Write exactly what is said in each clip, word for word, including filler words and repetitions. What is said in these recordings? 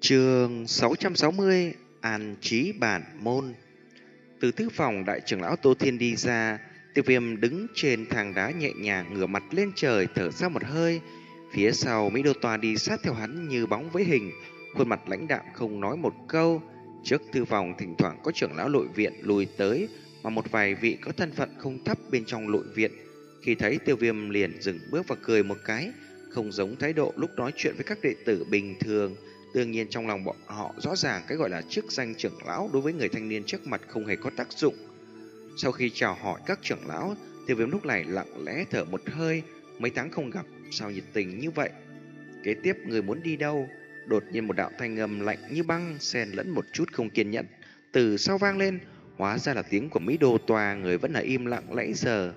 Chương sáu trăm sáu mươi An trí bản môn. Từ thư phòng, đại trưởng lão Tô Thiên đi ra. Tiêu Viêm đứng trên thang đá nhẹ nhàng ngửa mặt lên trời, thở ra một hơi. Phía sau, Mỹ Đô Toa đi sát theo hắn như bóng với hình, khuôn mặt lãnh đạm không nói một câu. Trước thư phòng thỉnh thoảng có trưởng lão nội viện lùi tới, mà một vài vị có thân phận không thấp bên trong nội viện. Khi thấy Tiêu Viêm liền dừng bước và cười một cái, không giống thái độ lúc nói chuyện với các đệ tử bình thường. Đương nhiên trong lòng bọn họ rõ ràng cái gọi là chức danh trưởng lão đối với người thanh niên trước mặt không hề có tác dụng. Sau khi chào hỏi các trưởng lão, Tiêu Viêm lúc này lặng lẽ thở một hơi. Mấy tháng không gặp, sao nhiệt tình như vậy? Kế tiếp người muốn đi đâu? Đột nhiên một đạo thanh âm lạnh như băng, xen lẫn một chút không kiên nhẫn từ sau vang lên. Hóa ra là tiếng của Mỹ Đô Toa. Người vẫn là im lặng nãy giờ.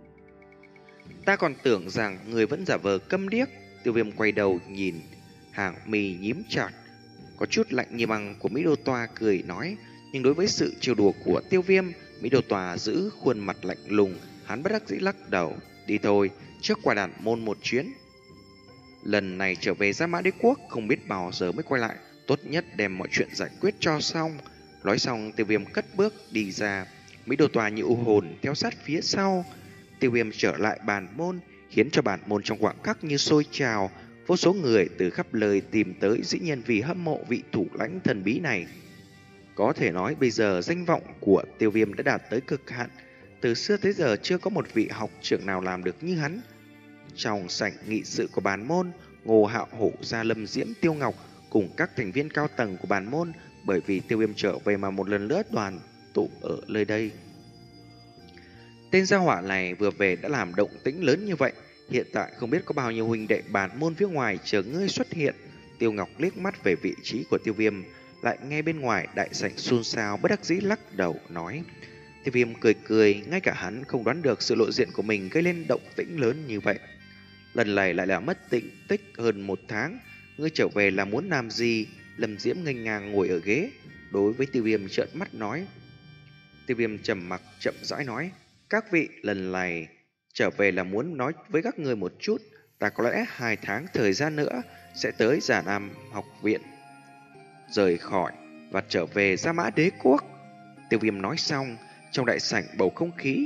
Ta còn tưởng rằng người vẫn giả vờ câm điếc. Tiêu Viêm quay đầu nhìn, hàng mì nhím chặt, có chút lạnh như băng của Mỹ Đô Toa cười nói. Nhưng đối với sự trêu đùa của Tiêu Viêm, Mỹ Đô Toa giữ khuôn mặt lạnh lùng. Hắn bất đắc dĩ lắc đầu. Đi thôi, trước qua đàn môn một chuyến. Lần này trở về Gia Mã Đế Quốc, không biết bao giờ mới quay lại. Tốt nhất đem mọi chuyện giải quyết cho xong. Nói xong, Tiêu Viêm cất bước đi ra. Mỹ Đô Toa như u hồn theo sát phía sau. Tiêu Viêm trở lại bản môn, khiến cho bản môn trong quãng khắc như sôi trào. Vô số người từ khắp nơi tìm tới, dĩ nhiên vì hâm mộ vị thủ lãnh thần bí này. Có thể nói bây giờ danh vọng của Tiêu Viêm đã đạt tới cực hạn. Từ xưa tới giờ chưa có một vị học trưởng nào làm được như hắn. Trong sảnh nghị sự của bản môn, Ngô Hạo Hổ, Gia Lâm Diễm, Tiêu Ngọc cùng các thành viên cao tầng của bản môn bởi vì Tiêu Viêm trở về mà một lần nữa đoàn tụ ở nơi đây. Tên gia hỏa này vừa về đã làm động tĩnh lớn như vậy. Hiện tại không biết có bao nhiêu huynh đệ bản môn phía ngoài chờ ngươi xuất hiện. Tiêu Ngọc liếc mắt về vị trí của Tiêu Viêm, lại nghe bên ngoài đại sảnh xôn xao, bất đắc dĩ lắc đầu nói. Tiêu Viêm cười cười, ngay cả hắn không đoán được sự lộ diện của mình gây lên động tĩnh lớn như vậy. Lần này lại là mất tĩnh tích hơn một tháng. Ngươi trở về là muốn làm gì? Lâm Diễm nghênh ngang ngồi ở ghế, đối với Tiêu Viêm trợn mắt nói. Tiêu Viêm trầm mặc chậm rãi nói. Các vị, lần này trở về là muốn nói với các người một chút. Ta có lẽ hai tháng thời gian nữa sẽ tới Già Nam học viện, rời khỏi và trở về Gia Mã Đế Quốc. Tiêu Viêm nói xong, trong đại sảnh bầu không khí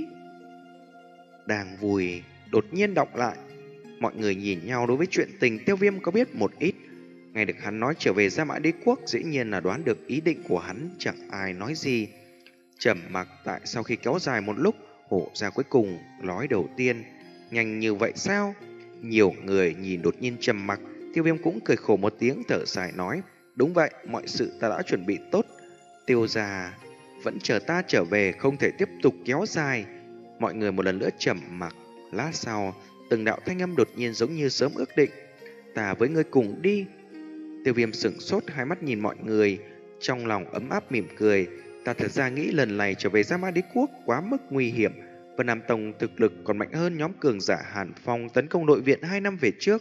đang vui đột nhiên đọng lại. Mọi người nhìn nhau, đối với chuyện tình Tiêu Viêm có biết một ít. Nghe được hắn nói trở về Gia Mã Đế Quốc, dĩ nhiên là đoán được ý định của hắn, chẳng ai nói gì. Trầm mặc tại sau khi kéo dài một lúc, Hổ ra cuối cùng nói đầu tiên. Nhanh như vậy sao? Nhiều người nhìn đột nhiên trầm mặc. Tiêu Viêm cũng cười khổ một tiếng, thở dài nói. Đúng vậy, mọi sự ta đã chuẩn bị tốt. Tiêu gia vẫn chờ ta trở về, không thể tiếp tục kéo dài. Mọi người một lần nữa trầm mặc. Lát sau, từng đạo thanh âm đột nhiên giống như sớm ước định. Ta với ngươi cùng đi. Tiêu Viêm sửng sốt, hai mắt nhìn mọi người, trong lòng ấm áp mỉm cười. Ta thật ra nghĩ lần này trở về Gia Mã Đế Quốc quá mức nguy hiểm. Vân Nam Tông thực lực còn mạnh hơn nhóm cường giả Hàn Phong tấn công nội viện hai năm về trước.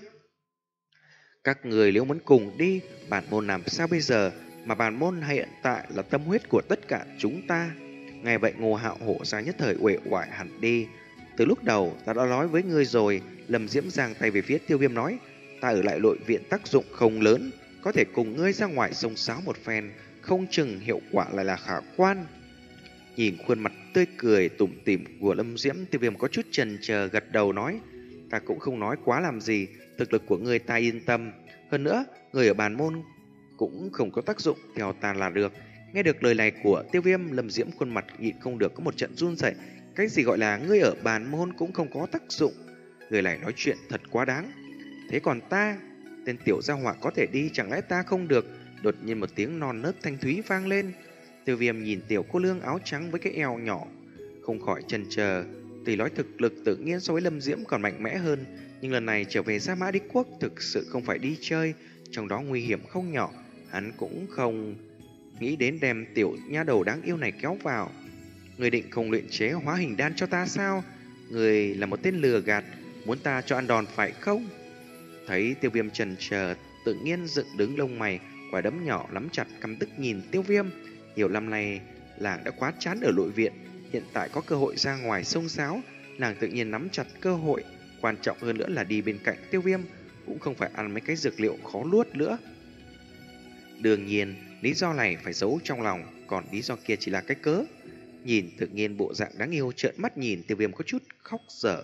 Các người nếu muốn cùng đi, bản môn làm sao bây giờ? Mà bản môn hiện tại là tâm huyết của tất cả chúng ta. Nghe vậy Ngô Hạo Hổ ra nhất thời uể oải hẳn đi. Từ lúc đầu ta đã nói với ngươi rồi. Lâm Diễm giang tay về phía Tiêu Viêm nói. Ta ở lại nội viện tác dụng không lớn, có thể cùng ngươi ra ngoài xông xáo một phen, không chừng hiệu quả lại là khả quan. Nhìn khuôn mặt tươi cười tủm tỉm của Lâm Diễm, Tiêu Viêm có chút chần chờ gật đầu nói. Ta cũng không nói quá làm gì, thực lực của ngươi ta yên tâm. Hơn nữa, người ở bản môn cũng không có tác dụng, theo ta là được. Nghe được lời này của Tiêu Viêm, Lâm Diễm khuôn mặt nhịn không được có một trận run rẩy. Cái gì gọi là ngươi ở bản môn cũng không có tác dụng? Người này nói chuyện thật quá đáng. Thế còn ta, tên tiểu gia hỏa có thể đi, chẳng lẽ ta không được? Đột nhiên một tiếng non nớt thanh thúy vang lên. Tiêu Viêm nhìn tiểu cô nương áo trắng với cái eo nhỏ, không khỏi chần chờ. Tuy nói thực lực tự nhiên so với Lâm Diễm còn mạnh mẽ hơn, nhưng lần này trở về Gia Mã Đế Quốc thực sự không phải đi chơi, trong đó nguy hiểm không nhỏ. Hắn cũng không nghĩ đến đem tiểu nha đầu đáng yêu này kéo vào. Người định không luyện chế hóa hình đan cho ta sao? Người là một tên lừa gạt, muốn ta cho ăn đòn phải không? Thấy Tiêu Viêm chần chờ, tự nhiên dựng đứng lông mày, quả đấm nhỏ nắm chặt, căm tức nhìn Tiêu Viêm. Nhiều năm nay làng đã quá chán ở nội viện, hiện tại có cơ hội ra ngoài xông xáo, nàng tự nhiên nắm chặt cơ hội. Quan trọng hơn nữa là đi bên cạnh Tiêu Viêm, cũng không phải ăn mấy cái dược liệu khó nuốt nữa. Đương nhiên, lý do này phải giấu trong lòng, còn lý do kia chỉ là cái cớ. Nhìn tự nhiên bộ dạng đáng yêu, trợn mắt nhìn, Tiêu Viêm có chút khóc dở.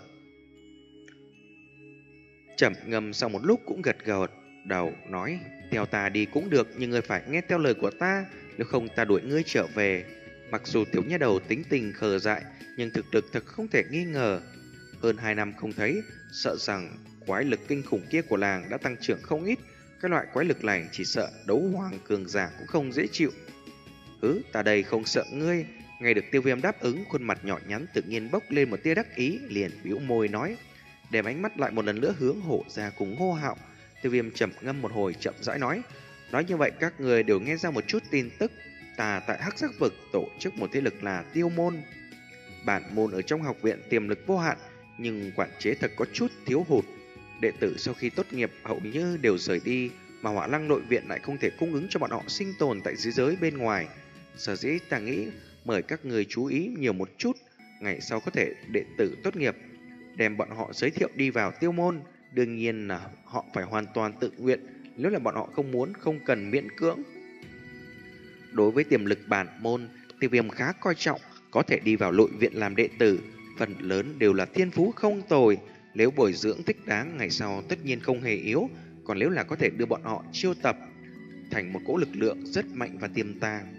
Trầm ngâm sau một lúc cũng gật gật đầu nói: theo ta đi cũng được, nhưng ngươi phải nghe theo lời của ta, nếu không ta đuổi ngươi trở về. Mặc dù tiểu nha đầu tính tình khờ dại, nhưng thực lực thật không thể nghi ngờ. Hơn hai năm không thấy, sợ rằng quái lực kinh khủng kia của làng đã tăng trưởng không ít. Cái loại quái lực này chỉ sợ đấu hoàng cường giả cũng không dễ chịu. Hứ, ta đây không sợ ngươi. Nghe được Tiêu Viêm đáp ứng, khuôn mặt nhỏ nhắn tự nhiên bốc lên một tia đắc ý, liền bĩu môi nói, đem ánh mắt lại một lần nữa hướng Hổ Gia cùng Ngô Hạo. Tiêu Viêm trầm ngâm một hồi chậm rãi nói, nói như vậy các người đều nghe ra một chút tin tức. Ta tại Hắc Giác Vực tổ chức một thế lực là Tiêu Môn. Bản môn ở trong học viện tiềm lực vô hạn, nhưng quản chế thật có chút thiếu hụt. Đệ tử sau khi tốt nghiệp hầu như đều rời đi, mà Hỏa Lăng nội viện lại không thể cung ứng cho bọn họ sinh tồn tại dưới giới bên ngoài. Sở dĩ ta nghĩ mời các người chú ý nhiều một chút, ngày sau có thể đệ tử tốt nghiệp, đem bọn họ giới thiệu đi vào Tiêu Môn. Đương nhiên là họ phải hoàn toàn tự nguyện, nếu là bọn họ không muốn, không cần miễn cưỡng. Đối với tiềm lực bản môn, Tiêu Viêm khá coi trọng, có thể đi vào nội viện làm đệ tử, phần lớn đều là thiên phú không tồi. Nếu bồi dưỡng thích đáng, ngày sau tất nhiên không hề yếu. Còn nếu là có thể đưa bọn họ chiêu tập thành một cỗ lực lượng rất mạnh và tiềm tàng,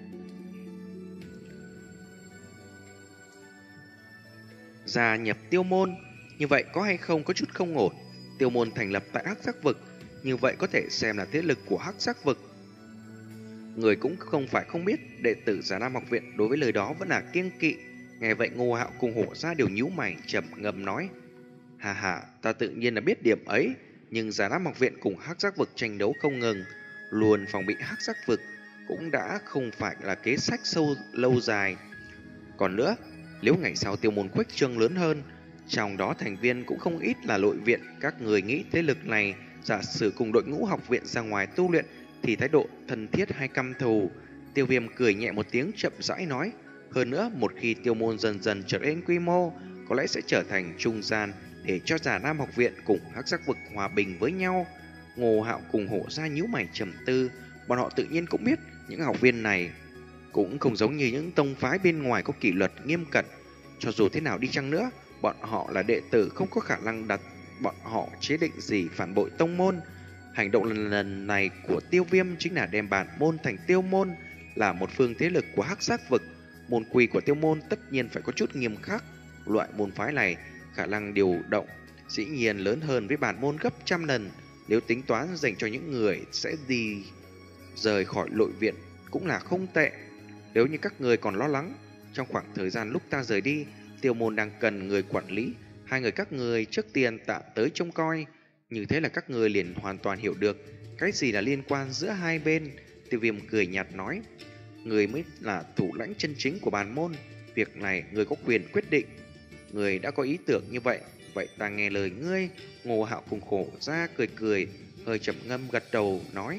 gia nhập Tiêu Môn, như vậy có hay không có chút không ổn. Tiêu Môn thành lập tại Hắc Giác Vực, như vậy có thể xem là thế lực của Hắc Giác Vực. Người cũng không phải không biết, đệ tử Già Nam học viện đối với lời đó vẫn là kiêng kỵ. Nghe vậy Ngô Hạo cùng Hổ Gia đều nhíu mày trầm ngâm nói, hà hà, ta tự nhiên là biết điểm ấy, nhưng Già Nam học viện cùng Hắc Giác Vực tranh đấu không ngừng, luôn phòng bị Hắc Giác Vực cũng đã không phải là kế sách sâu lâu dài. Còn nữa, nếu ngày sau Tiêu Môn khuếch trương lớn hơn, trong đó thành viên cũng không ít là nội viện, các người nghĩ thế lực này giả sử cùng đội ngũ học viện ra ngoài tu luyện thì thái độ thân thiết hay căm thù? Tiêu Viêm cười nhẹ một tiếng chậm rãi nói, hơn nữa một khi Tiêu Môn dần dần trở nên quy mô, có lẽ sẽ trở thành trung gian để cho Già Nam học viện cùng Hắc Giác Vực hòa bình với nhau. Ngô Hạo cùng Hổ Gia nhíu mày trầm tư, bọn họ tự nhiên cũng biết những học viên này cũng không giống như những tông phái bên ngoài có kỷ luật nghiêm cẩn. Cho dù thế nào đi chăng nữa, bọn họ là đệ tử, không có khả năng đặt bọn họ chế định gì phản bội tông môn. Hành động lần, lần này của Tiêu Viêm chính là đem bản môn thành Tiêu Môn, là một phương thế lực của Hắc Giác Vực. Môn quy của Tiêu Môn tất nhiên phải có chút nghiêm khắc. Loại môn phái này khả năng điều động dĩ nhiên lớn hơn với bản môn gấp trăm lần. Nếu tính toán dành cho những người sẽ đi rời khỏi nội viện cũng là không tệ. Nếu như các người còn lo lắng, trong khoảng thời gian lúc ta rời đi, Tiêu Môn đang cần người quản lý, hai người các người trước tiên tạm tới trông coi. Như thế là các người liền hoàn toàn hiểu được cái gì là liên quan giữa hai bên. Tiêu Viêm cười nhạt nói, người mới là thủ lãnh chân chính của bản môn, việc này người có quyền quyết định. Người đã có ý tưởng như vậy, vậy ta nghe lời ngươi. Ngô Hạo cùng Hổ Gia cười cười, hơi chậm ngâm gật đầu nói,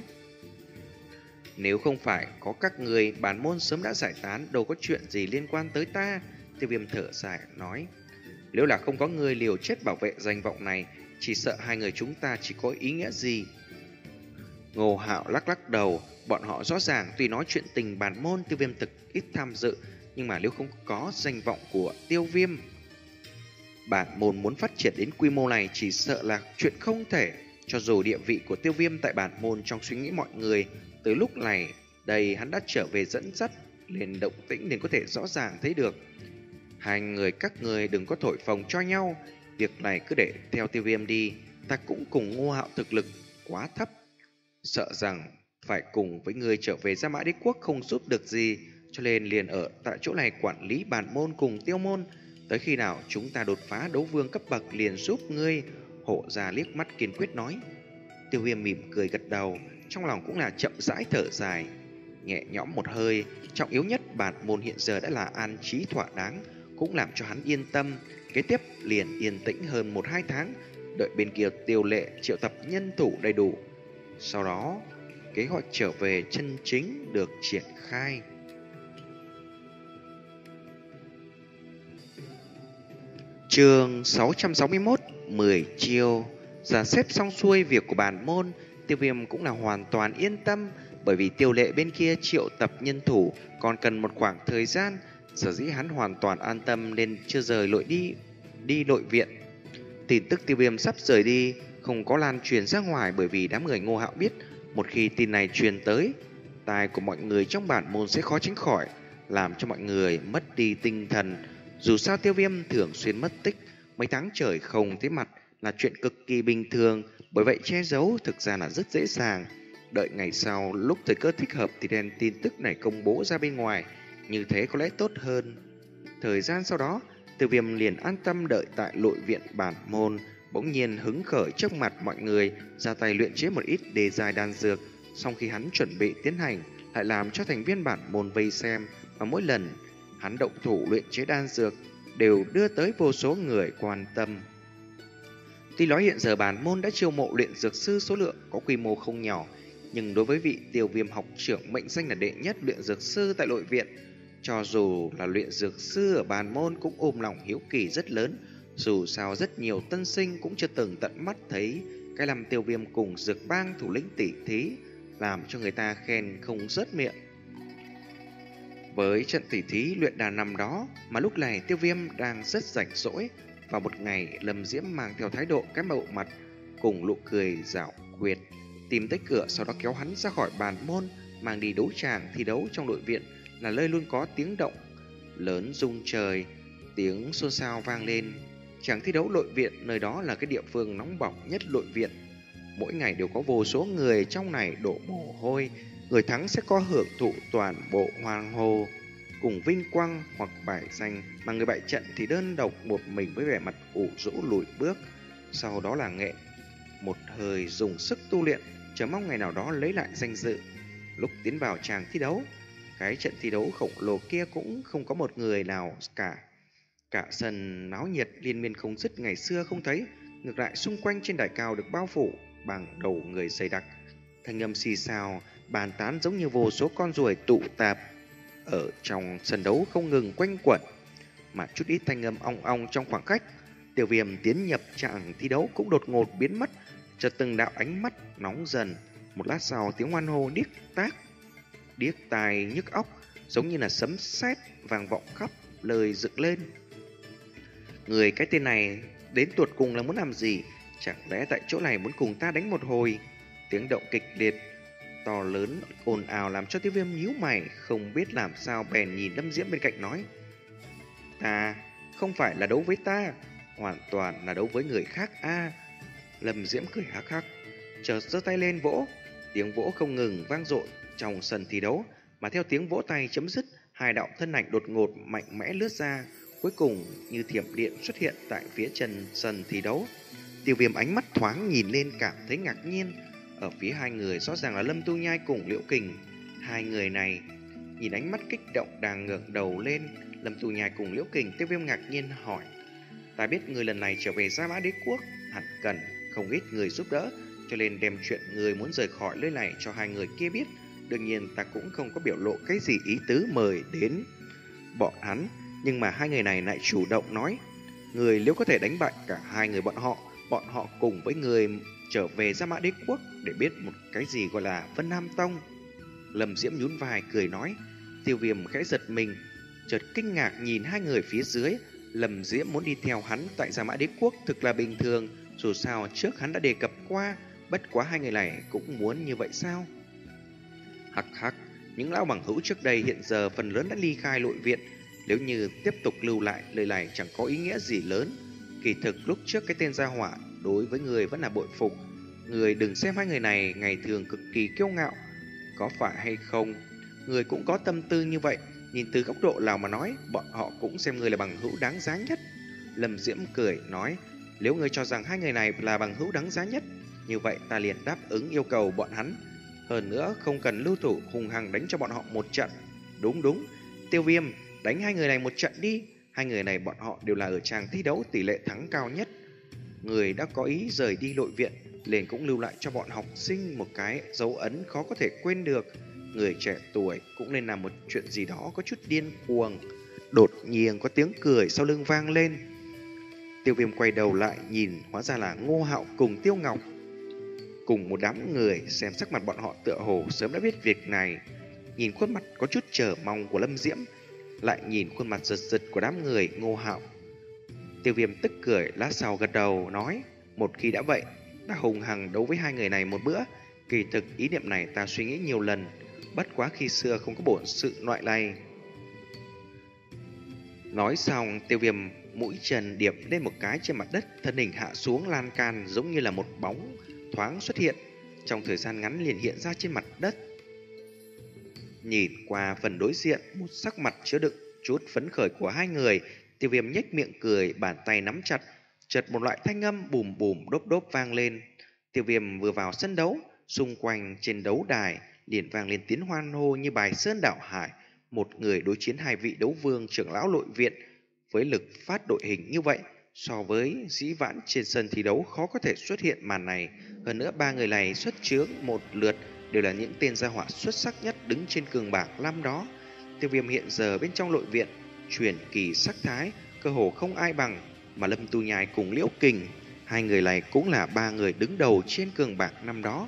nếu không phải có các người, bản môn sớm đã giải tán, đâu có chuyện gì liên quan tới ta. Tiêu Viêm thở dài nói, nếu là không có người liều chết bảo vệ danh vọng này, chỉ sợ hai người chúng ta chỉ có ý nghĩa gì. Ngô Hạo lắc lắc đầu, bọn họ rõ ràng tuy nói chuyện tình bản môn Tiêu Viêm thực ít tham dự, nhưng mà nếu không có danh vọng của Tiêu Viêm, bản môn muốn phát triển đến quy mô này chỉ sợ là chuyện không thể. Cho dù địa vị của Tiêu Viêm tại bản môn trong suy nghĩ mọi người, tới lúc này đây hắn đã trở về dẫn dắt, liền động tĩnh liền có thể rõ ràng thấy được. Hai người các người đừng có thổi phồng cho nhau, việc này cứ để theo Tiêu Viêm đi. Ta cũng cùng Ngô Hạo thực lực quá thấp, sợ rằng phải cùng với người trở về Gia Mã Đế Quốc không giúp được gì, cho nên liền ở tại chỗ này quản lý bản môn cùng Tiêu Môn. Tới khi nào chúng ta đột phá đấu vương cấp bậc liền giúp ngươi. Hổ Gia liếc mắt kiên quyết nói. Tiêu Viêm mỉm cười gật đầu, trong lòng cũng là chậm rãi thở dài, nhẹ nhõm một hơi. Trọng yếu nhất bản môn hiện giờ đã là an trí thỏa đáng, cũng làm cho hắn yên tâm. Kế tiếp liền yên tĩnh hơn một hai tháng, đợi bên kia Tiêu Lệ triệu tập nhân thủ đầy đủ, sau đó kế hoạch trở về chân chính được triển khai. Chương sáu trăm sáu mươi mốt, mười chiêu. Dàn xếp xong xuôi việc của bản môn, Tiêu Viêm cũng là hoàn toàn yên tâm. Bởi vì Tiêu Lệ bên kia triệu tập nhân thủ còn cần một khoảng thời gian, sở dĩ hắn hoàn toàn an tâm nên chưa rời lội đi đi nội viện. Tin tức Tiêu Viêm sắp rời đi không có lan truyền ra ngoài, bởi vì đám người Ngô Hạo biết một khi tin này truyền tới, tai của mọi người trong bản môn sẽ khó tránh khỏi làm cho mọi người mất đi tinh thần. Dù sao Tiêu Viêm thường xuyên mất tích, mấy tháng trời không thấy mặt là chuyện cực kỳ bình thường, bởi vậy che giấu thực ra là rất dễ dàng. Đợi ngày sau lúc thời cơ thích hợp thì đem tin tức này công bố ra bên ngoài, như thế có lẽ tốt hơn. Thời gian sau đó, Tiêu Viêm liền an tâm đợi tại nội viện bản môn, bỗng nhiên hứng khởi trước mặt mọi người ra tay luyện chế một ít đề giai đan dược. Sau khi hắn chuẩn bị tiến hành, lại làm cho thành viên bản môn vây xem, và mỗi lần hắn động thủ luyện chế đan dược đều đưa tới vô số người quan tâm. Tuy nói hiện giờ bản môn đã chiêu mộ luyện dược sư số lượng có quy mô không nhỏ, nhưng đối với vị Tiêu Viêm học trưởng mệnh danh là đệ nhất luyện dược sư tại nội viện, cho dù là luyện dược sư ở bản môn cũng ôm lòng hiếu kỳ rất lớn. Dù sao rất nhiều tân sinh cũng chưa từng tận mắt thấy cái làm Tiêu Viêm cùng dược bang thủ lĩnh tỷ thí, làm cho người ta khen không rớt miệng. Với trận tỷ thí luyện đàn năm đó mà lúc này Tiêu Viêm đang rất rảnh rỗi. Vào một ngày, Lâm Diễm mang theo thái độ cái bộ mặt cùng nụ cười giảo quyệt tìm tới cửa, sau đó kéo hắn ra khỏi bàn môn, mang đi đấu tràng thi đấu trong nội viện, là nơi luôn có tiếng động lớn rung trời, tiếng xôn xao vang lên. Tràng thi đấu nội viện nơi đó là cái địa phương nóng bỏng nhất nội viện, mỗi ngày đều có vô số người trong này đổ mồ hôi. Người thắng sẽ có hưởng thụ toàn bộ hoàng hồ cùng vinh quang hoặc bài danh, mà người bại trận thì đơn độc một mình với vẻ mặt ủ rũ lùi bước. Sau đó là nghệ một hơi dùng sức tu luyện, chờ mong ngày nào đó lấy lại danh dự. Lúc tiến vào tràng thi đấu, cái trận thi đấu khổng lồ kia cũng không có một người nào cả. Cả sân náo nhiệt liên miên không dứt, ngày xưa không thấy, ngược lại xung quanh trên đài cao được bao phủ bằng đầu người dày đặc. Thanh âm xì xào bàn tán giống như vô số con ruồi tụ tạp ở trong sân đấu không ngừng quanh quẩn, mà chút ít thanh âm ong ong trong khoảng cách. Tiêu Viêm tiến nhập tràng thi đấu cũng đột ngột biến mất, chợt từng đạo ánh mắt nóng dần. Một lát sau, tiếng hoan hô điếc tác điếc tai nhức óc, giống như là sấm sét vang vọng khắp lời dựng lên. Người cái tên này đến tuột cùng là muốn làm gì? Chẳng lẽ tại chỗ này muốn cùng ta đánh một hồi? Tiếng động kịch liệt to lớn ồn ào làm cho Tiêu Viêm nhíu mày, không biết làm sao, bèn nhìn Lâm Diễm bên cạnh nói: Ta không phải là đấu với ta, hoàn toàn là đấu với người khác a. À. Lâm Diễm cười hắc hắc, chợt giơ tay lên vỗ, tiếng vỗ không ngừng vang dội trong sân thi đấu, mà theo tiếng vỗ tay chấm dứt, hai đạo thân ảnh đột ngột mạnh mẽ lướt ra, cuối cùng như thiểm điện xuất hiện tại phía chân sân thi đấu. Tiêu Viêm ánh mắt thoáng nhìn lên cảm thấy ngạc nhiên. Ở phía hai người rõ ràng là Lâm Tu Nhai cùng Liễu Kình. Hai người này nhìn ánh mắt kích động đang ngẩng đầu lên Lâm Tu Nhai cùng Liễu Kình, Tiêu Viêm ngạc nhiên hỏi: Ta biết người lần này trở về Gia Mã Đế Quốc hẳn cần không ít người giúp đỡ, cho nên đem chuyện người muốn rời khỏi nơi này cho hai người kia biết. Đương nhiên ta cũng không có biểu lộ cái gì ý tứ mời đến bọn hắn, nhưng mà hai người này lại chủ động nói: Người nếu có thể đánh bại cả hai người bọn họ, bọn họ cùng với người trở về Gia Mã Đế Quốc để biết một cái gì gọi là Vân Nam Tông. Lâm Diễm nhún vai cười nói. Tiêu Viêm khẽ giật mình, chợt kinh ngạc nhìn hai người phía dưới. Lâm Diễm muốn đi theo hắn tại Gia Mã Đế Quốc thực là bình thường, dù sao trước hắn đã đề cập qua, bất quá hai người này cũng muốn như vậy sao? Hắc hắc, những lão bằng hữu trước đây hiện giờ phần lớn đã ly khai nội viện, nếu như tiếp tục lưu lại lời này chẳng có ý nghĩa gì lớn. Kỳ thực lúc trước cái tên gia hỏa đối với người vẫn là bội phục. Người đừng xem hai người này ngày thường cực kỳ kiêu ngạo, có phải hay không? Người cũng có tâm tư như vậy. Nhìn từ góc độ nào mà nói, bọn họ cũng xem người là bằng hữu đáng giá nhất. Lâm Diễm cười nói: Nếu người cho rằng hai người này là bằng hữu đáng giá nhất, như vậy ta liền đáp ứng yêu cầu bọn hắn. Hơn nữa không cần lưu thủ, hùng hăng đánh cho bọn họ một trận. Đúng đúng, Tiêu Viêm, đánh hai người này một trận đi. Hai người này bọn họ đều là ở tràng thi đấu tỷ lệ thắng cao nhất. Người đã có ý rời đi nội viện, liền cũng lưu lại cho bọn học sinh một cái dấu ấn khó có thể quên được. Người trẻ tuổi cũng nên làm một chuyện gì đó có chút điên cuồng. Đột nhiên có tiếng cười sau lưng vang lên. Tiêu Viêm quay đầu lại nhìn, hóa ra là Ngô Hạo cùng Tiêu Ngọc. cùng một đám người, xem sắc mặt bọn họ tựa hồ sớm đã biết việc này. Nhìn khuôn mặt có chút chờ mong của Lâm Diễm, lại nhìn khuôn mặt giật giật của đám người Ngô Hạo. Tiêu Viêm tức cười, lát sau gật đầu nói, một khi đã vậy, ta hùng hằng đấu với hai người này một bữa. Kỳ thực ý niệm này ta suy nghĩ nhiều lần, bất quá khi xưa không có bổn sự loại này. Nói xong, Tiêu Viêm mũi chân điểm lên một cái trên mặt đất, thân hình hạ xuống lan can giống như là một bóng thoáng xuất hiện, trong thời gian ngắn liền hiện ra trên mặt đất. Nhìn qua phần đối diện, một sắc mặt chứa đựng chút phấn khởi của hai người, Tiêu Viêm nhếch miệng cười, bàn tay nắm chặt, chợt một loại thanh âm bùm bùm đốp đốp vang lên. Tiêu Viêm vừa vào sân đấu, xung quanh trên đấu đài liền vang lên tiếng hoan hô như bài sơn đảo hải. Một người đối chiến hai vị đấu vương trưởng lão nội viện, với lực phát đội hình như vậy, so với dĩ vãng trên sân thi đấu khó có thể xuất hiện màn này. Hơn nữa ba người này xuất chướng một lượt đều là những tên gia hỏa xuất sắc nhất đứng trên cường bảng năm đó. Tiêu Viêm hiện giờ bên trong nội viện truyền kỳ sắc thái cơ hồ không ai bằng, mà Lâm Tu Nhai cùng Liễu Kình, hai người này cũng là ba người đứng đầu trên cường bảng năm đó,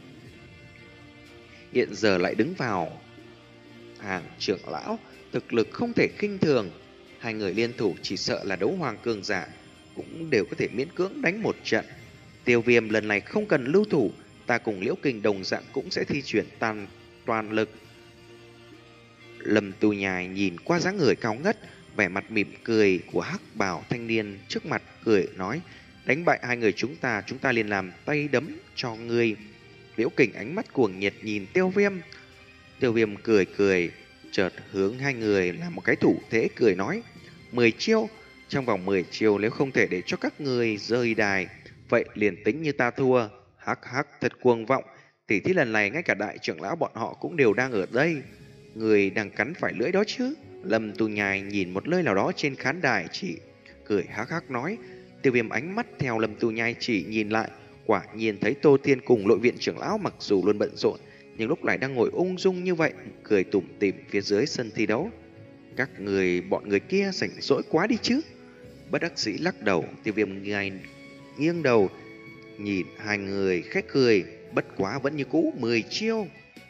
hiện giờ lại đứng vào hàng trưởng lão, thực lực không thể khinh thường. Hai người liên thủ chỉ sợ là đấu hoàng cường giả cũng đều có thể miễn cưỡng đánh một trận. Tiêu Viêm lần này không cần lưu thủ, ta cùng Liễu Kình đồng dạng cũng sẽ thi chuyển toàn toàn lực. Lâm Tu Nhai nhìn qua dáng người cao ngất, vẻ mặt mỉm cười của hắc bào thanh niên trước mặt, cười nói, đánh bại hai người chúng ta, chúng ta liền làm tay đấm cho ngươi. Liễu Kình ánh mắt cuồng nhiệt nhìn Tiêu Viêm. Tiêu Viêm cười cười, chợt hướng hai người làm một cái thủ thế cười nói, mười chiêu, trong vòng mười chiêu nếu không thể để cho các người rơi đài, vậy liền tính như ta thua. Hắc hắc, thật cuồng vọng, tỉ thí lần này ngay cả đại trưởng lão bọn họ cũng đều đang ở đây, người đang cắn phải lưỡi đó chứ. Lâm Tu Nhai nhìn một nơi nào đó trên khán đài chỉ cười hắc hắc nói. Tiêu Viêm ánh mắt theo Lâm Tu Nhai chỉ nhìn lại, quả nhiên thấy Tô Thiên cùng nội viện trưởng lão mặc dù luôn bận rộn, nhưng lúc này đang ngồi ung dung như vậy, cười tủm tỉm phía dưới sân thi đấu. Các người, bọn người kia rảnh rỗi quá đi chứ. Bất đắc dĩ lắc đầu, Tiêu Viêm ngay nghiêng đầu nhìn hai người khách cười, bất quá vẫn như cũ, mười chiêu.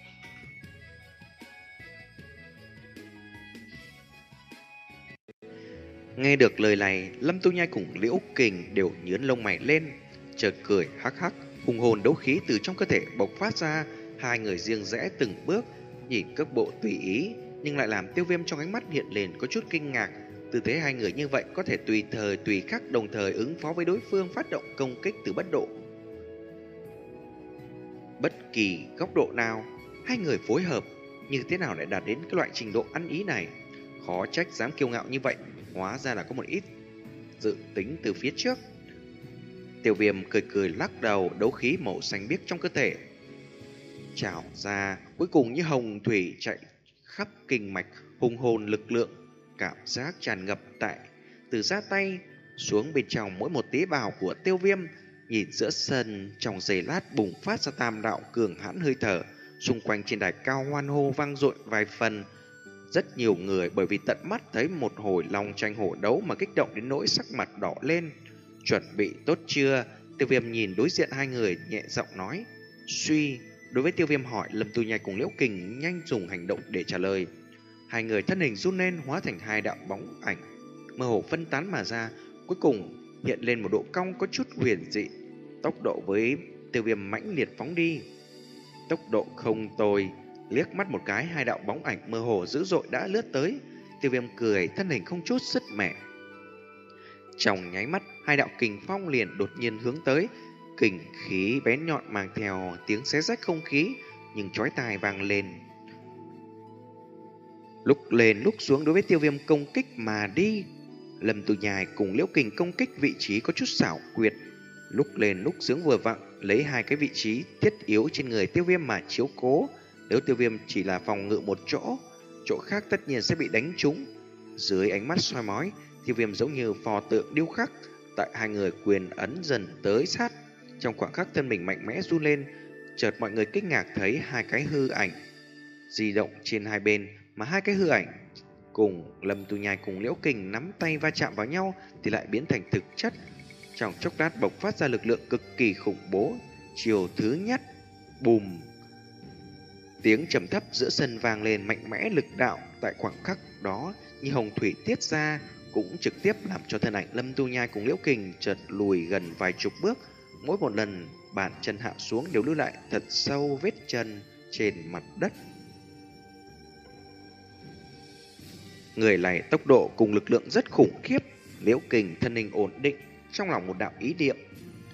Nghe được lời này, Lâm Tu Nhai cùng Liễu Kình đều nhướng lông mày lên, chợt cười hắc hắc, hùng hồn đấu khí từ trong cơ thể bộc phát ra. Hai người riêng rẽ từng bước, nhìn cước bộ tùy ý, nhưng lại làm Tiêu Viêm trong ánh mắt hiện lên có chút kinh ngạc. Tư thế hai người như vậy có thể tùy thời tùy khắc đồng thời ứng phó với đối phương phát động công kích từ bất độ bất kỳ góc độ nào. Hai người phối hợp như thế nào lại đạt đến cái loại trình độ ăn ý này? Khó trách dám kiêu ngạo như vậy, hóa ra là có một ít dự tính từ phía trước. Tiêu Viêm cười cười lắc đầu, đấu khí màu xanh biếc trong cơ thể trào ra, cuối cùng như hồng thủy chạy khắp kinh mạch, hùng hồn lực lượng, cảm giác tràn ngập tại từ da tay xuống bên trong mỗi một tế bào của Tiêu Viêm. Nhìn giữa sân, trong giây lát bùng phát ra tam đạo cường hãn hơi thở, xung quanh trên đài cao hoan hô vang dội vài phần. Rất nhiều người bởi vì tận mắt thấy một hồi long tranh hổ đấu mà kích động đến nỗi sắc mặt đỏ lên. Chuẩn bị tốt chưa? Tiêu Viêm nhìn đối diện hai người nhẹ giọng nói. Suy. Đối với Tiêu Viêm hỏi, Lâm Tu Nhai cùng Liễu Kình nhanh dùng hành động để trả lời. Hai người thân hình run lên, hóa thành hai đạo bóng ảnh mơ hồ phân tán mà ra, cuối cùng hiện lên một độ cong có chút huyền dị. Tốc độ với Tiêu Viêm mãnh liệt phóng đi, tốc độ không tồi. Liếc mắt một cái, hai đạo bóng ảnh mơ hồ dữ dội đã lướt tới. Tiêu Viêm cười, thân hình không chút sứt mẻ. Trong nháy mắt, hai đạo kình phong liền đột nhiên hướng tới. Kình khí bén nhọn mang theo tiếng xé rách không khí, nhưng chói tai vang lên. Lúc lên lúc xuống đối với Tiêu Viêm công kích mà đi. Lâm Tu Nhai cùng Liễu Kình công kích vị trí có chút xảo quyệt, lúc lên lúc xuống vừa vặn, lấy hai cái vị trí thiết yếu trên người Tiêu Viêm mà chiếu cố. Nếu Tiêu Viêm chỉ là phòng ngự một chỗ, chỗ khác tất nhiên sẽ bị đánh trúng. Dưới ánh mắt soi mói, Tiêu Viêm giống như pho tượng điêu khắc, tại hai người quyền ấn dần tới sát. Trong khoảng khắc thân mình mạnh mẽ run lên, chợt mọi người kinh ngạc thấy hai cái hư ảnh di động trên hai bên, mà hai cái hư ảnh cùng Lâm Tu Nhai cùng Liễu Kình nắm tay va chạm vào nhau thì lại biến thành thực chất. Trong chốc lát bộc phát ra lực lượng cực kỳ khủng bố, Chiều thứ nhất, bùm. Tiếng trầm thấp giữa sân vang lên mạnh mẽ, lực đạo tại khoảng khắc đó như hồng thủy tiết ra, cũng trực tiếp làm cho thân ảnh Lâm Tu Nhai cùng Liễu Kình chợt lùi gần vài chục bước. Mỗi một lần bàn chân hạ xuống đều lưu lại thật sâu vết chân trên mặt đất. Người này tốc độ cùng lực lượng rất khủng khiếp. Liễu Kình thân hình ổn định, trong lòng một đạo ý niệm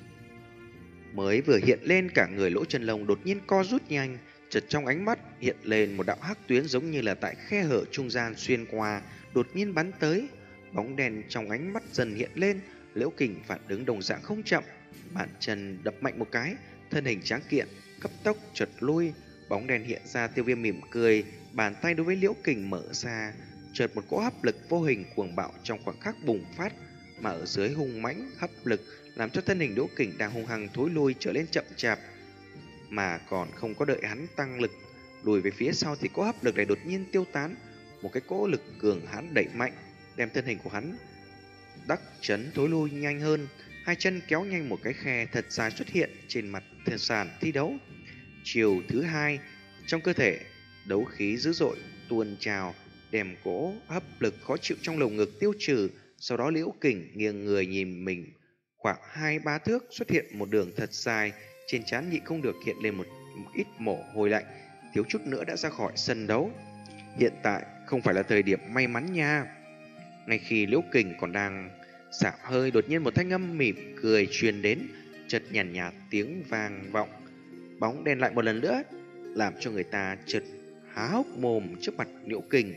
mới vừa hiện lên, cả người lỗ chân lông đột nhiên co rút nhanh, chợt trong ánh mắt hiện lên một đạo hắc tuyến giống như là tại khe hở trung gian xuyên qua, đột nhiên bắn tới. Bóng đèn trong ánh mắt dần hiện lên, Liễu Kình phản ứng đồng dạng không chậm, bàn chân đập mạnh một cái, thân hình tráng kiện cấp tốc chợt lui. Bóng đèn hiện ra, Tiêu Viêm mỉm cười, bàn tay đối với Liễu Kình mở ra, chợt một cỗ hấp lực vô hình cuồng bạo trong khoảng khắc bùng phát, mà ở dưới hung mãnh hấp lực làm cho thân hình Liễu Kình đang hung hăng thối lui trở lên chậm chạp, mà còn không có đợi hắn tăng lực lùi về phía sau thì cỗ hấp lực này đột nhiên tiêu tán, một cái cỗ lực cường hãn đẩy mạnh đem thân hình của hắn đắc chấn thối lui nhanh hơn. Hai chân kéo nhanh, một cái khe thật dài xuất hiện trên mặt sàn thi đấu. Chiều thứ hai, trong cơ thể đấu khí dữ dội tuôn trào, đem cỗ hấp lực khó chịu trong lồng ngực tiêu trừ. Sau đó Liễu Kình nghiêng người nhìn mình, khoảng hai ba thước xuất hiện một đường thật dài, trên trán nhịn không được hiện lên một, một ít mồ hôi lạnh, thiếu chút nữa đã ra khỏi sân đấu. Hiện tại không phải là thời điểm may mắn nha. Ngay khi Liễu Kình còn đang xả hơi, đột nhiên một thanh âm mỉm cười truyền đến, chợt nhàn nhạt, nhạt tiếng vang vọng. Bóng đen lại một lần nữa làm cho người ta chợt há hốc mồm trước mặt Liễu Kình.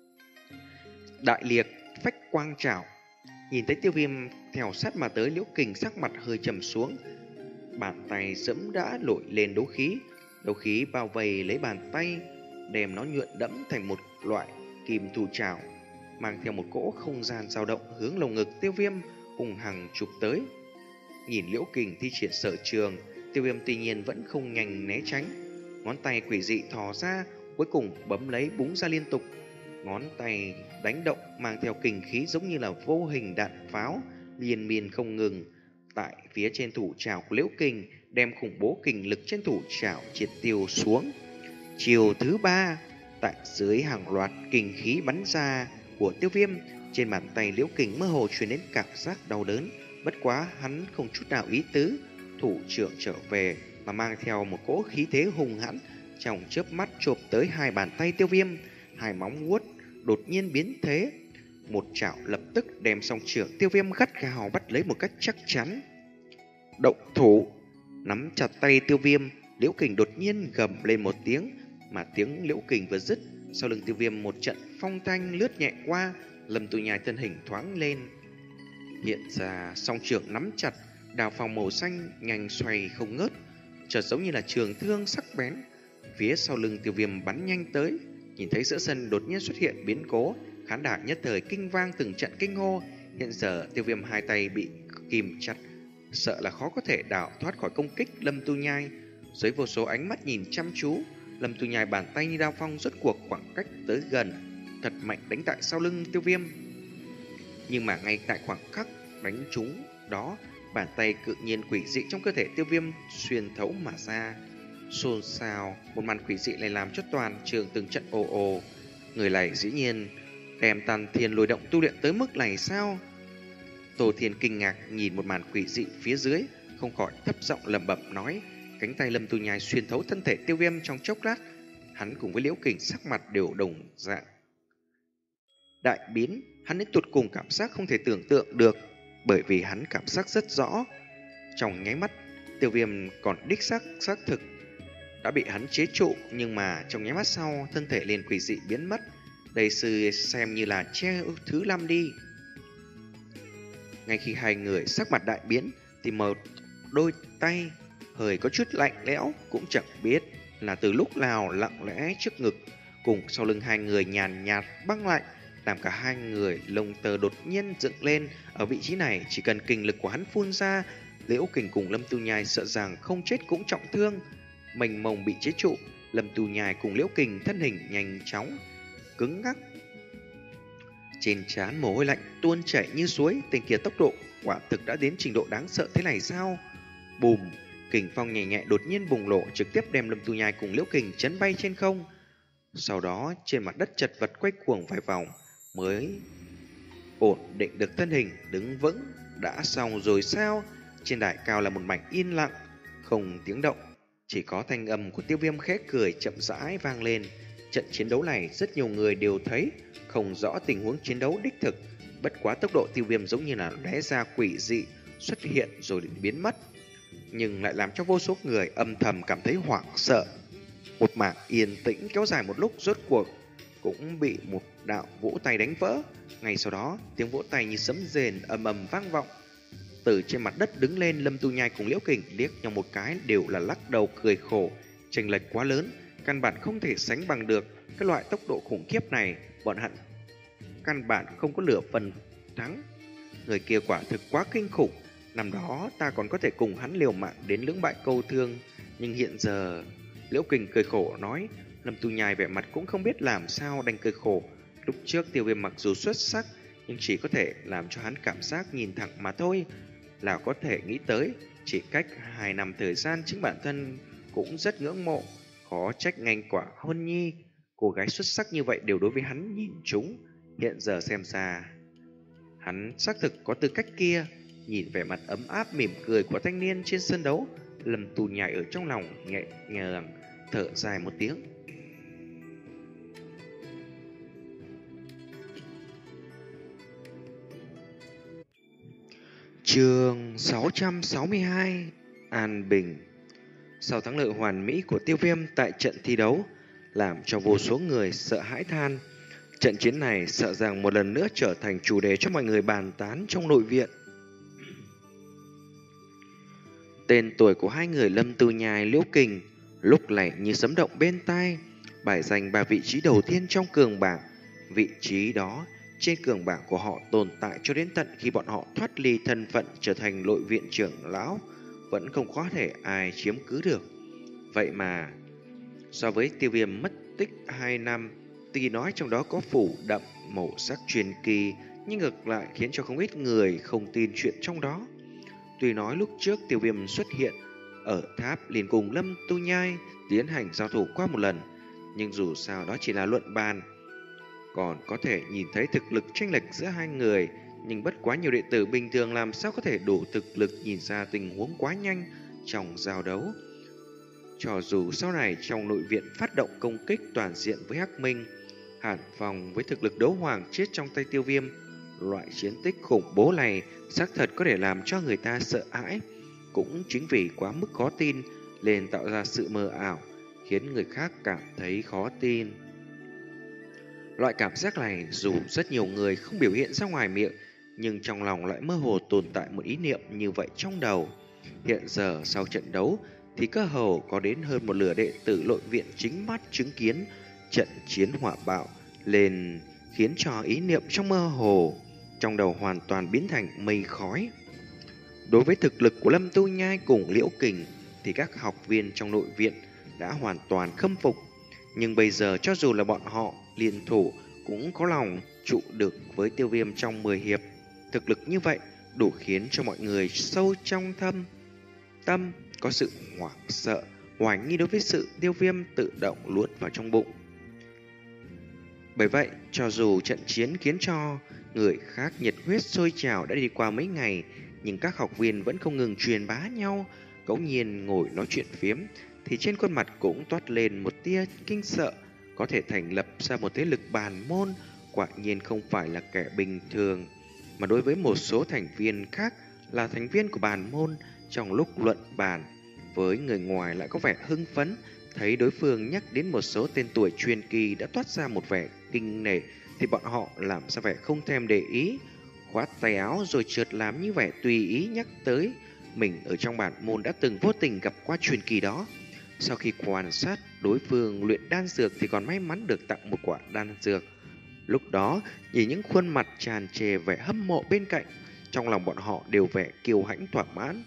Đại liệt phách quang trảo. Nhìn thấy Tiêu Viêm theo sát mà tới, Liễu Kình sắc mặt hơi trầm xuống, bàn tay sẫm đã nổi lên đấu khí. Đấu khí bao vây lấy bàn tay, đem nó nhuộn đẫm thành một loại kim thủ trảo, mang theo một cỗ không gian dao động hướng lồng ngực Tiêu Viêm hùng hằng chụp tới. Nhìn Liễu Kình thi triển sở trường, Tiêu Viêm tuy nhiên vẫn không nhanh né tránh, ngón tay quỷ dị thò ra, cuối cùng bấm lấy búng ra liên tục. Ngón tay đánh động mang theo kình khí giống như là vô hình đạn pháo, liên miên không ngừng tại phía trên thủ trảo của Liễu Kình, đem khủng bố kình lực trên thủ trảo triệt tiêu xuống. Chiều thứ ba, tại dưới hàng loạt kình khí bắn ra của Tiêu Viêm, trên bàn tay Liễu Kình mơ hồ truyền đến cảm giác đau đớn. Bất quá hắn không chút nào ý tứ, thủ trưởng trở về mà mang theo một cỗ khí thế hùng hãn, trong chớp mắt chộp tới hai bàn tay Tiêu Viêm. Hai móng vuốt đột nhiên biến thế, một chảo lập tức đem song trưởng Tiêu Viêm gắt gao bắt lấy một cách chắc chắn. Động thủ. Nắm chặt tay Tiêu Viêm, Liễu Kình đột nhiên gầm lên một tiếng, mà tiếng Liễu Kình vừa dứt, sau lưng Tiêu Viêm một trận phong thanh lướt nhẹ qua, Lâm Tu Nhai thân hình thoáng lên, hiện ra song trưởng nắm chặt, đào phòng màu xanh nhanh xoay không ngớt, chợt giống như là trường thương sắc bén. Phía sau lưng Tiêu Viêm bắn nhanh tới. Nhìn thấy giữa sân đột nhiên xuất hiện biến cố, khán đài nhất thời kinh vang từng trận kinh hô. Hiện giờ Tiêu Viêm hai tay bị kìm chặt, sợ là khó có thể đào thoát khỏi công kích Lâm Tu Nhai. Dưới vô số ánh mắt nhìn chăm chú, Lâm Tu Nhai bàn tay như đao phong rốt cuộc khoảng cách tới gần, thật mạnh đánh tại sau lưng Tiêu Viêm. Nhưng mà ngay tại khoảng khắc đánh trúng đó, bàn tay cự nhiên quỷ dị trong cơ thể Tiêu Viêm xuyên thấu mà ra. Xôn xao, một màn quỷ dị này làm cho toàn trường từng trận ồ ồ. Người này dĩ nhiên đem Tàn Thiên lôi động tu luyện tới mức này sao? Tô Thiên kinh ngạc nhìn một màn quỷ dị phía dưới, không khỏi thấp giọng lẩm bẩm nói. Cánh tay Lâm Tu Nhai xuyên thấu thân thể Tiêu Viêm trong chốc lát, hắn cùng với Liễu Kình sắc mặt đều đồng dạng đại biến. Hắn đến tụt cùng cảm giác không thể tưởng tượng được, bởi vì hắn cảm giác rất rõ, trong nháy mắt Tiêu Viêm còn đích xác xác thực đã bị hắn chế trụ, nhưng mà trong nháy mắt sau thân thể liền quỷ dị biến mất. Đây sư xem như là che thứ năm đi. Ngay khi hai người sắc mặt đại biến thì một đôi tay hơi có chút lạnh lẽo, cũng chẳng biết là từ lúc nào lặng lẽ trước ngực cùng sau lưng hai người nhàn nhạt băng lạnh, làm cả hai người lông tơ đột nhiên dựng lên. Ở vị trí này chỉ cần kình lực của hắn phun ra, Liễu Kình cùng Lâm Tu Nhai sợ rằng không chết cũng trọng thương. Mênh mông bị chế trụ, Lâm Tu Nhai cùng Liễu Kình thân hình nhanh chóng cứng ngắc, trên trán mồ hôi lạnh tuôn chảy như suối. Tên kia tốc độ quả thực đã đến trình độ đáng sợ thế này sao? Bùm, Kình phong nhẹ nhẹ đột nhiên bùng nổ, trực tiếp đem Lâm Tu Nhai cùng Liễu Kình chấn bay trên không. Sau đó trên mặt đất chật vật quay cuồng vài vòng mới ổn định được thân hình, đứng vững. Đã xong rồi sao? Trên đài cao là một mảnh yên lặng, không tiếng động, chỉ có thanh âm của Tiêu Viêm khẽ cười chậm rãi vang lên. Trận chiến đấu này rất nhiều người đều thấy, không rõ tình huống chiến đấu đích thực, bất quá tốc độ Tiêu Viêm giống như là lóe ra quỷ dị, xuất hiện rồi biến mất, nhưng lại làm cho vô số người âm thầm cảm thấy hoảng sợ. Một mảng yên tĩnh kéo dài một lúc, rốt cuộc cũng bị một đạo vỗ tay đánh vỡ. Ngay sau đó, tiếng vỗ tay như sấm rền ầm ầm vang vọng. Từ trên mặt đất đứng lên, Lâm Tu Nhai cùng Liễu Kình liếc nhau một cái, đều là lắc đầu cười khổ. Chênh lệch quá lớn, căn bản không thể sánh bằng được. Cái loại tốc độ khủng khiếp này, bọn hắn căn bản không có lửa phần thắng. Người kia quả thực quá kinh khủng. Năm đó ta còn có thể cùng hắn liều mạng đến lưỡng bại câu thương, nhưng hiện giờ... Liễu Kình cười khổ nói. Lâm Tu Nhai vẻ mặt cũng không biết làm sao đành cười khổ. Lúc trước Tiêu Viêm mặc dù xuất sắc, nhưng chỉ có thể làm cho hắn cảm giác nhìn thẳng mà thôi. Là có thể nghĩ tới, chỉ cách hai năm thời gian chính bản thân cũng rất ngưỡng mộ. Khó trách nhanh quả Huân Nhi, cô gái xuất sắc như vậy đều đối với hắn nhìn chúng. Hiện giờ xem ra, hắn xác thực có tư cách kia. Nhìn vẻ mặt ấm áp mỉm cười của thanh niên trên sân đấu, Lâm Tu Nhai ở trong lòng nhẹ nhàng thở dài một tiếng. Chương sáu trăm sáu mươi hai, An Bình. Sau thắng lợi hoàn mỹ của Tiêu Viêm tại trận thi đấu, làm cho vô số người sợ hãi than. Trận chiến này sợ rằng một lần nữa trở thành chủ đề cho mọi người bàn tán trong nội viện. Tên tuổi của hai người Lâm Tu Nhai, Liễu Kình lúc này như sấm động bên tai. Bài giành ba vị trí đầu tiên trong cường bảng. Vị trí đó trên cường bảng của họ tồn tại cho đến tận khi bọn họ thoát ly thân phận trở thành nội viện trưởng lão, vẫn không có thể ai chiếm cứ được. Vậy mà so với Tiêu Viêm mất tích hai năm, tuy nói trong đó có phủ đậm màu sắc truyền kỳ, nhưng ngược lại khiến cho không ít người không tin chuyện trong đó. Tuy nói lúc trước Tiêu Viêm xuất hiện ở tháp liền cùng Lâm Tu Nhai tiến hành giao thủ qua một lần, nhưng dù sao đó chỉ là luận bàn, còn có thể nhìn thấy thực lực chênh lệch giữa hai người. Nhưng bất quá nhiều đệ tử bình thường làm sao có thể đủ thực lực nhìn ra tình huống quá nhanh trong giao đấu. Cho dù sau này trong nội viện phát động công kích toàn diện với Hắc Minh, Hàn Phong với thực lực đấu hoàng chết trong tay Tiêu Viêm, loại chiến tích khủng bố này xác thật có thể làm cho người ta sợ hãi. Cũng chính vì quá mức khó tin nên tạo ra sự mơ ảo, khiến người khác cảm thấy khó tin. Loại cảm giác này dù rất nhiều người không biểu hiện ra ngoài miệng, nhưng trong lòng lại mơ hồ tồn tại một ý niệm như vậy trong đầu. Hiện giờ sau trận đấu thì cơ hồ có đến hơn một nửa đệ tử nội viện chính mắt chứng kiến trận chiến hỏa bạo lên, khiến cho ý niệm trong mơ hồ trong đầu hoàn toàn biến thành mây khói. Đối với thực lực của Lâm Tu Nhai cùng Liễu Kình thì các học viên trong nội viện đã hoàn toàn khâm phục. Nhưng bây giờ cho dù là bọn họ liên thủ cũng có lòng trụ được với Tiêu Viêm trong mười hiệp. Thực lực như vậy đủ khiến cho mọi người sâu trong thâm tâm có sự hoảng sợ, hoài nghi đối với sự Tiêu Viêm tự động luốt vào trong bụng. Bởi vậy, cho dù trận chiến khiến cho người khác nhiệt huyết sôi trào đã đi qua mấy ngày, nhưng các học viên vẫn không ngừng truyền bá nhau. Ngẫu nhiên ngồi nói chuyện phiếm thì trên khuôn mặt cũng toát lên một tia kinh sợ. Có thể thành lập ra một thế lực bàn môn quả nhiên không phải là kẻ bình thường, mà đối với một số thành viên khác là thành viên của bàn môn, trong lúc luận bàn với người ngoài lại có vẻ hưng phấn. Thấy đối phương nhắc đến một số tên tuổi truyền kỳ đã toát ra một vẻ kinh nể, thì bọn họ làm ra vẻ không thèm để ý, khoát tay áo rồi trượt làm như vẻ tùy ý nhắc tới mình ở trong bản môn đã từng vô tình gặp qua truyền kỳ đó. Sau khi quan sát đối phương luyện đan dược thì còn may mắn được tặng một quả đan dược. Lúc đó nhìn những khuôn mặt tràn trề vẻ hâm mộ bên cạnh, trong lòng bọn họ đều vẻ kiêu hãnh thỏa mãn.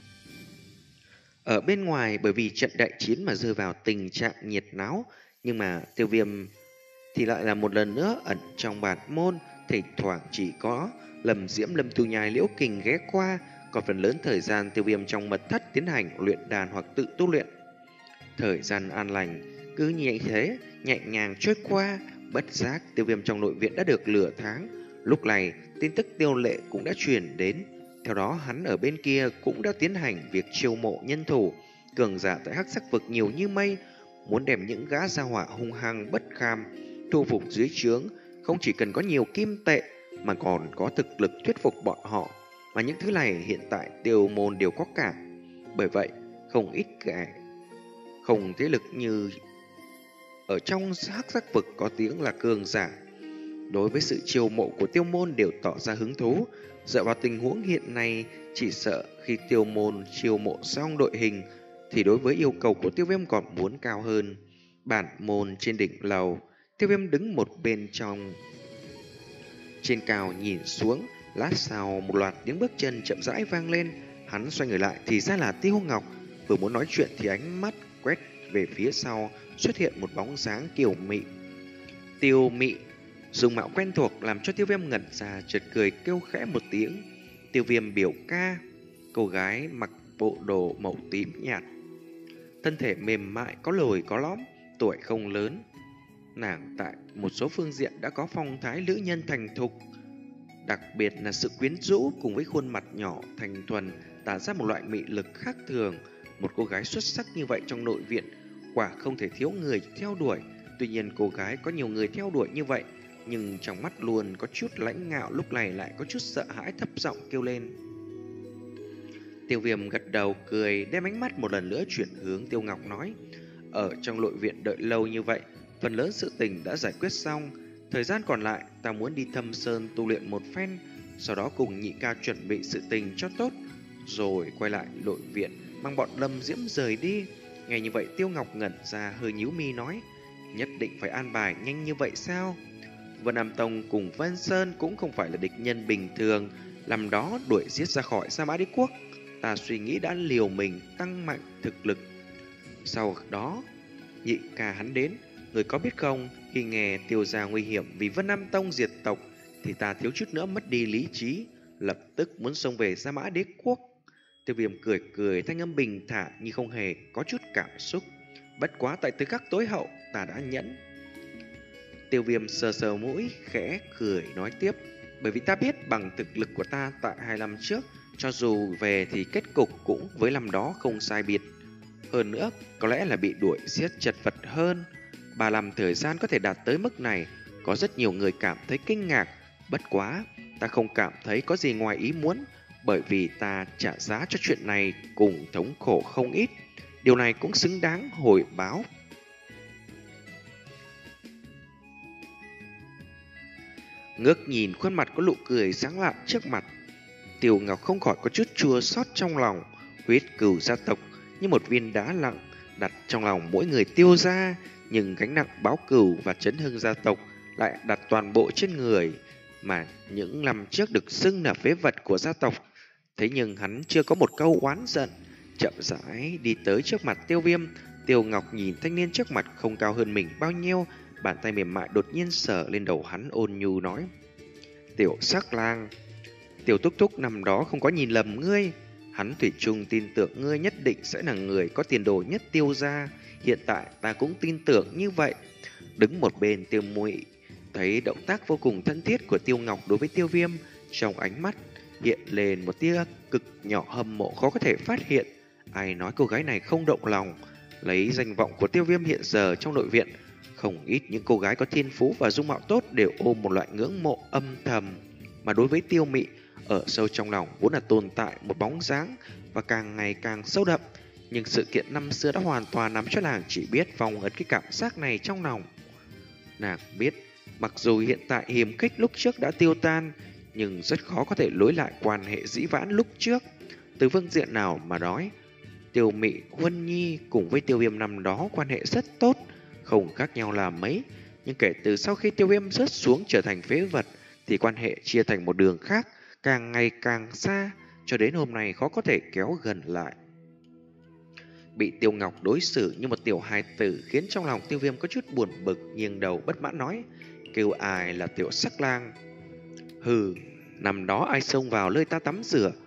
Ở bên ngoài bởi vì trận đại chiến mà rơi vào tình trạng nhiệt náo, nhưng mà Tiêu Viêm thì lại là một lần nữa ẩn trong bản môn, thỉnh thoảng chỉ có Lâm Diễm, Lâm Tu Nhai, Liễu Kình ghé qua, còn phần lớn thời gian Tiêu Viêm trong mật thất tiến hành luyện đàn hoặc tự tu luyện. Thời gian an lành cứ như thế nhẹ nhàng trôi qua, bất giác Tiêu Viêm trong nội viện đã được nửa tháng. Lúc này tin tức Tiêu Lệ cũng đã truyền đến, theo đó hắn ở bên kia cũng đã tiến hành việc chiêu mộ nhân thủ. Cường giả tại Hắc Sắc vực nhiều như mây, muốn đem những gã gia hỏa hung hăng bất kham thu phục dưới trướng, không chỉ cần có nhiều kim tệ mà còn có thực lực thuyết phục bọn họ, mà những thứ này hiện tại Tiêu môn đều có cả. Bởi vậy không ít kẻ không thế lực như ở trong Hắc Sắc vực có tiếng là cường giả, đối với sự chiêu mộ của Tiêu môn đều tỏ ra hứng thú. Dựa vào tình huống hiện nay, chỉ sợ khi Tiêu môn chiêu mộ xong đội hình thì đối với yêu cầu của Tiêu Viêm còn muốn cao hơn. Bản môn trên đỉnh lầu, Tiêu Viêm đứng một bên trong trên cao nhìn xuống. Lát sau một loạt tiếng bước chân chậm rãi vang lên. Hắn xoay người lại thì ra là Tiêu Ngọc. Vừa muốn nói chuyện thì ánh mắt quét về phía sau, xuất hiện một bóng dáng kiều mị. Tiêu Mị, dùng mạo quen thuộc làm cho Tiêu Viêm ngẩn ra, chợt cười kêu khẽ một tiếng. Tiêu Viêm biểu ca. Cô gái mặc bộ đồ màu tím nhạt, thân thể mềm mại, có lồi có lõm, tuổi không lớn. Nàng tại một số phương diện đã có phong thái nữ nhân thành thục, đặc biệt là sự quyến rũ cùng với khuôn mặt nhỏ thanh thuần tạo ra một loại mị lực khác thường. Một cô gái xuất sắc như vậy trong nội viện quả không thể thiếu người theo đuổi. Tuy nhiên cô gái có nhiều người theo đuổi như vậy, nhưng trong mắt luôn có chút lãnh ngạo, lúc này lại có chút sợ hãi, thấp giọng kêu lên. Tiêu Viêm gật đầu cười, đem ánh mắt một lần nữa chuyển hướng Tiêu Ngọc nói: ở trong nội viện đợi lâu như vậy, phần lớn sự tình đã giải quyết xong. Thời gian còn lại ta muốn đi Thâm Sơn tu luyện một phen, sau đó cùng nhị ca chuẩn bị sự tình cho tốt, rồi quay lại nội viện mang bọn Lâm Diễm rời đi. Nghe như vậy Tiêu Ngọc ngẩn ra, hơi nhíu mi nói: nhất định phải an bài nhanh như vậy sao? Vân Nam Tông cùng Vân Sơn cũng không phải là địch nhân bình thường, làm đó đuổi giết ra khỏi Sa Mã Đế Quốc. Ta suy nghĩ đã liều mình tăng mạnh thực lực. Sau đó nhị ca hắn đến, người có biết không, khi nghe Tiêu gia nguy hiểm vì Vân Nam Tông diệt tộc thì ta thiếu chút nữa mất đi lý trí, lập tức muốn xông về Sa Mã Đế Quốc. Tiêu Viêm cười cười, thanh âm bình thản như không hề có chút cảm xúc. Bất quá tại thời khắc tối hậu ta đã nhẫn. Tiêu Viêm sờ sờ mũi, khẽ cười nói tiếp: bởi vì ta biết bằng thực lực của ta tại hai năm trước, cho dù về thì kết cục cũng với năm đó không sai biệt. Hơn nữa, có lẽ là bị đuổi giết chật vật hơn. Ba năm thời gian có thể đạt tới mức này, có rất nhiều người cảm thấy kinh ngạc. Bất quá, ta không cảm thấy có gì ngoài ý muốn, bởi vì ta trả giá cho chuyện này cùng thống khổ không ít. Điều này cũng xứng đáng hồi báo. Ngước nhìn khuôn mặt có nụ cười sáng lạn trước mặt, Tiêu Ngọc không khỏi có chút chua xót trong lòng. Huyết cừu gia tộc như một viên đá nặng đặt trong lòng mỗi người Tiêu gia, nhưng gánh nặng báo cừu và chấn hưng gia tộc lại đặt toàn bộ trên người mà những năm trước được xưng là phế vật của gia tộc. Thế nhưng hắn chưa có một câu oán giận, chậm rãi đi tới trước mặt Tiêu Viêm. Tiêu Ngọc nhìn thanh niên trước mặt không cao hơn mình bao nhiêu, bàn tay mềm mại đột nhiên sờ lên đầu hắn, ôn nhu nói: Tiểu Sắc Lang, Tiểu Túc Túc năm đó không có nhìn lầm ngươi, hắn thủy chung tin tưởng ngươi nhất định sẽ là người có tiền đồ nhất Tiêu gia. Hiện tại ta cũng tin tưởng như vậy. Đứng một bên Tiêu Muội thấy động tác vô cùng thân thiết của Tiêu Ngọc đối với Tiêu Viêm, trong ánh mắt hiện lên một tia cực nhỏ hâm mộ khó có thể phát hiện. Ai nói cô gái này không động lòng? Lấy danh vọng của Tiêu Viêm hiện giờ trong nội viện, không ít những cô gái có thiên phú và dung mạo tốt đều ôm một loại ngưỡng mộ âm thầm. Mà đối với Tiêu Mị, ở sâu trong lòng vốn là tồn tại một bóng dáng và càng ngày càng sâu đậm. Nhưng sự kiện năm xưa đã hoàn toàn nắm cho nàng chỉ biết vòng ấn cái cảm giác này trong lòng. Nàng biết, mặc dù hiện tại hiềm khích lúc trước đã tiêu tan, nhưng rất khó có thể nối lại quan hệ dĩ vãng lúc trước. Từ phương diện nào mà nói, Tiêu Mị, Huân Nhi cùng với Tiêu Viêm năm đó quan hệ rất tốt, không khác nhau là mấy. Nhưng kể từ sau khi Tiêu Viêm rớt xuống trở thành phế vật, thì quan hệ chia thành một đường khác, càng ngày càng xa, cho đến hôm nay khó có thể kéo gần lại. Bị Tiêu Ngọc đối xử như một tiểu hài tử khiến trong lòng Tiêu Viêm có chút buồn bực, nghiêng đầu bất mãn nói: kêu ai là Tiểu Sắc Lang? Hừ, năm đó ai xông vào nơi ta tắm rửa,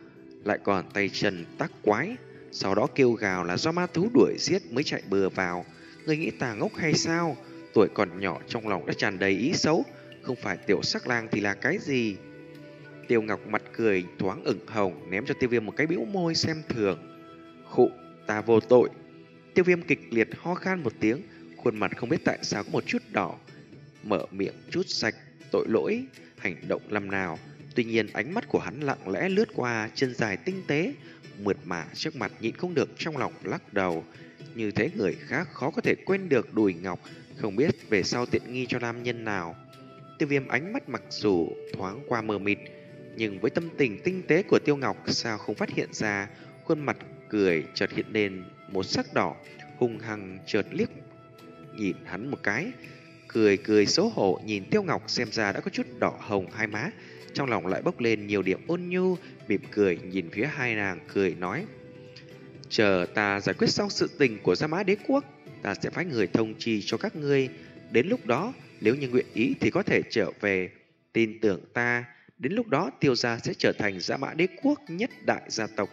lại còn tay chân tác quái, sau đó kêu gào là do ma thú đuổi giết mới chạy bừa vào. Ngươi nghĩ ta ngốc hay sao? Tuổi còn nhỏ trong lòng đã tràn đầy ý xấu, không phải tiểu sắc lang thì là cái gì? Tiêu Ngọc mặt cười thoáng ửng hồng, ném cho Tiêu Viêm một cái bĩu môi xem thường. Khụ, ta vô tội. Tiêu Viêm kịch liệt ho khan một tiếng, khuôn mặt không biết tại sao có một chút đỏ, mở miệng chút sạch tội lỗi, hành động làm nào. Tuy nhiên ánh mắt của hắn lặng lẽ lướt qua chân dài tinh tế, mượt mà trước mặt nhịn không được trong lòng lắc đầu. Như thế người khác khó có thể quên được Đùi Ngọc, không biết về sau tiện nghi cho nam nhân nào. Tiêu Viêm ánh mắt mặc dù thoáng qua mờ mịt, nhưng với tâm tình tinh tế của Tiêu Ngọc sao không phát hiện ra, khuôn mặt cười chợt hiện lên một sắc đỏ, hung hăng chợt liếc nhìn hắn một cái, cười cười xấu hổ nhìn Tiêu Ngọc xem ra đã có chút đỏ hồng hai má, trong lòng lại bốc lên nhiều điểm ôn nhu, mỉm cười nhìn phía hai nàng cười nói: chờ ta giải quyết xong sự tình của Gia Mã Đế Quốc, ta sẽ phái người thông chi cho các ngươi. Đến lúc đó, nếu như nguyện ý thì có thể trở về. Tin tưởng ta, đến lúc đó Tiêu gia sẽ trở thành Gia Mã Đế Quốc nhất đại gia tộc.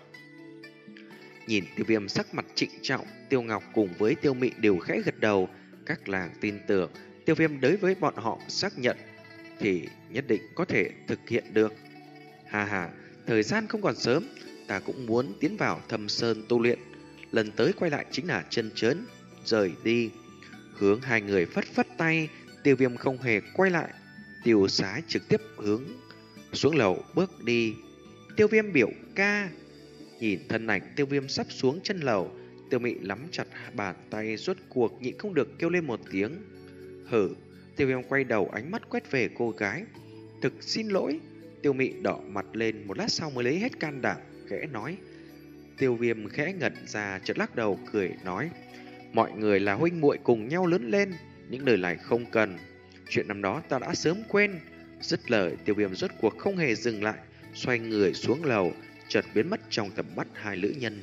Nhìn Tiêu Viêm sắc mặt trịnh trọng, Tiêu Ngọc cùng với Tiêu Mị đều khẽ gật đầu. Các làng tin tưởng Tiêu Viêm đối với bọn họ xác nhận thì nhất định có thể thực hiện được. Hà hà, thời gian không còn sớm, ta cũng muốn tiến vào Thâm Sơn tu luyện. Lần tới quay lại chính là chân chớn rời đi. Hướng hai người phất phất tay, Tiêu Viêm không hề quay lại, Tiêu Sái trực tiếp hướng xuống lầu bước đi. Tiêu Viêm biểu ca. Nhìn thân ảnh Tiêu Viêm sắp xuống chân lầu, Tiêu Mị nắm chặt bàn tay, rốt cuộc nhịn không được kêu lên một tiếng hử. Tiêu Viêm quay đầu ánh mắt quét về cô gái. Thực xin lỗi. Tiêu Mị đỏ mặt lên, một lát sau mới lấy hết can đảm khẽ nói. Tiêu Viêm khẽ ngẩn ra chợt lắc đầu cười nói: mọi người là huynh muội cùng nhau lớn lên, những lời này không cần. Chuyện năm đó ta đã sớm quên. Dứt lời, Tiêu Viêm rốt cuộc không hề dừng lại, xoay người xuống lầu, chợt biến mất trong tầm mắt hai nữ nhân.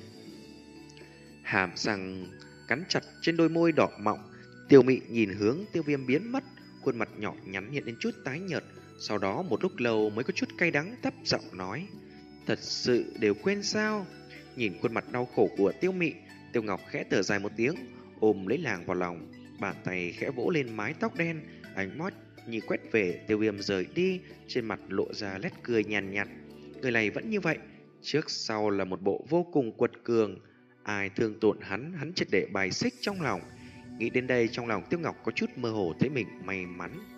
Hàm răng cắn chặt trên đôi môi đỏ mọng, Tiêu Mị nhìn hướng Tiêu Viêm biến mất, khuôn mặt nhỏ nhắn hiện lên chút tái nhợt, sau đó một lúc lâu mới có chút cay đắng thấp giọng nói: thật sự đều quên sao? Nhìn khuôn mặt đau khổ của Tiêu Mị, Tiêu Ngọc khẽ thở dài một tiếng, ôm lấy nàng vào lòng, bàn tay khẽ vỗ lên mái tóc đen, ánh mắt như quét về Tiêu Viêm rời đi, trên mặt lộ ra nét cười nhàn nhạt, nhạt. Người này vẫn như vậy, trước sau là một bộ vô cùng quật cường, ai thương tổn hắn, hắn triệt để bài xích trong lòng. Nghĩ đến đây, trong lòng Tiêu Ngọc có chút mơ hồ thấy mình may mắn.